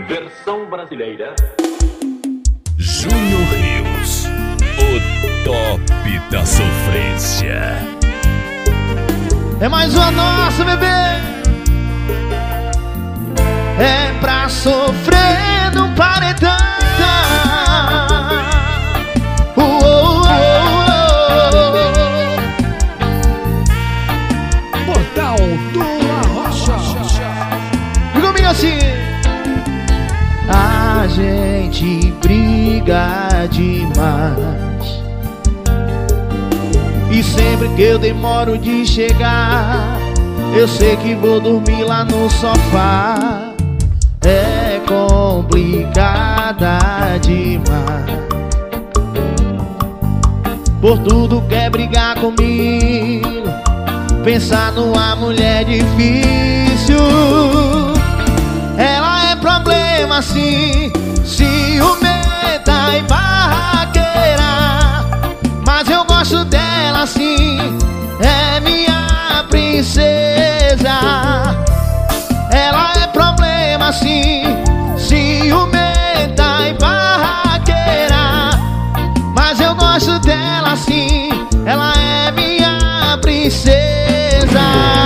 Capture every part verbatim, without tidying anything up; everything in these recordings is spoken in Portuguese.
Versão brasileira. Júnior Rios, o top da sofrência. É mais uma nossa, bebê. É pra sofrer no paredão. Uh, uh, uh, uh. Portal do Arrocha. E comigo assim. A gente briga demais, e sempre que eu demoro de chegar, eu sei que vou dormir lá no sofá. É complicada demais, por tudo quer brigar comigo, pensar numa mulher difícil. Ela é problema sim, ciumenta e barraqueira, mas eu gosto dela sim, é minha princesa. Ela é problema sim, ciumenta e barraqueira, mas eu gosto dela sim, ela é minha princesa.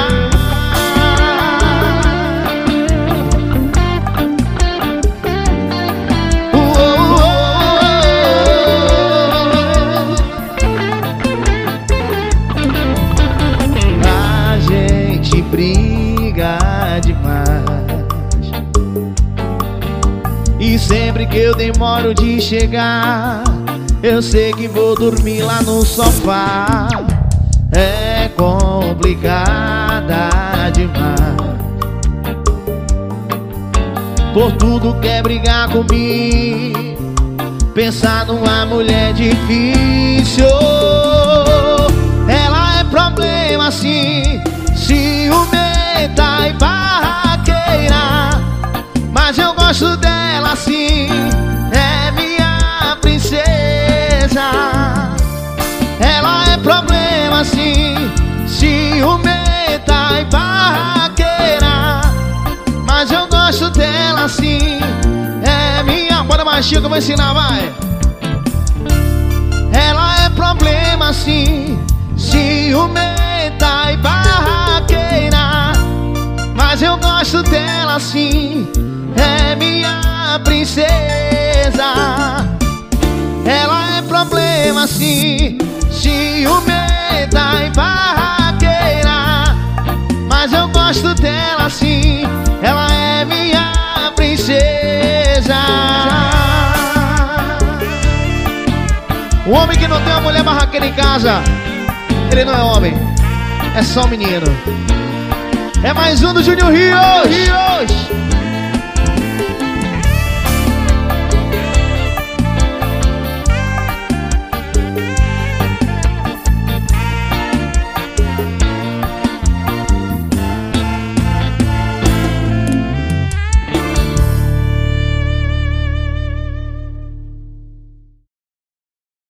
Briga demais, e sempre que eu demoro de chegar, eu sei que vou dormir lá no sofá. É complicada demais, por tudo quer brigar comigo, pensar numa mulher difícil. Ela é problema sim, ciumenta e barraqueira, mas eu gosto dela sim, é minha princesa. Ela é problema sim, ciumenta e barraqueira, mas eu gosto dela sim, é minha... Bora baixinho que eu vou ensinar, vai. Ela é problema sim, ciumenta e barraqueira, mas eu gosto dela sim, é minha princesa. Ela é problema sim, ciumenta e barraqueira, mas eu gosto dela sim, ela é minha princesa. O homem que não tem uma mulher barraqueira em casa, ele não é homem, é só um menino. É mais um do Júnior Rios.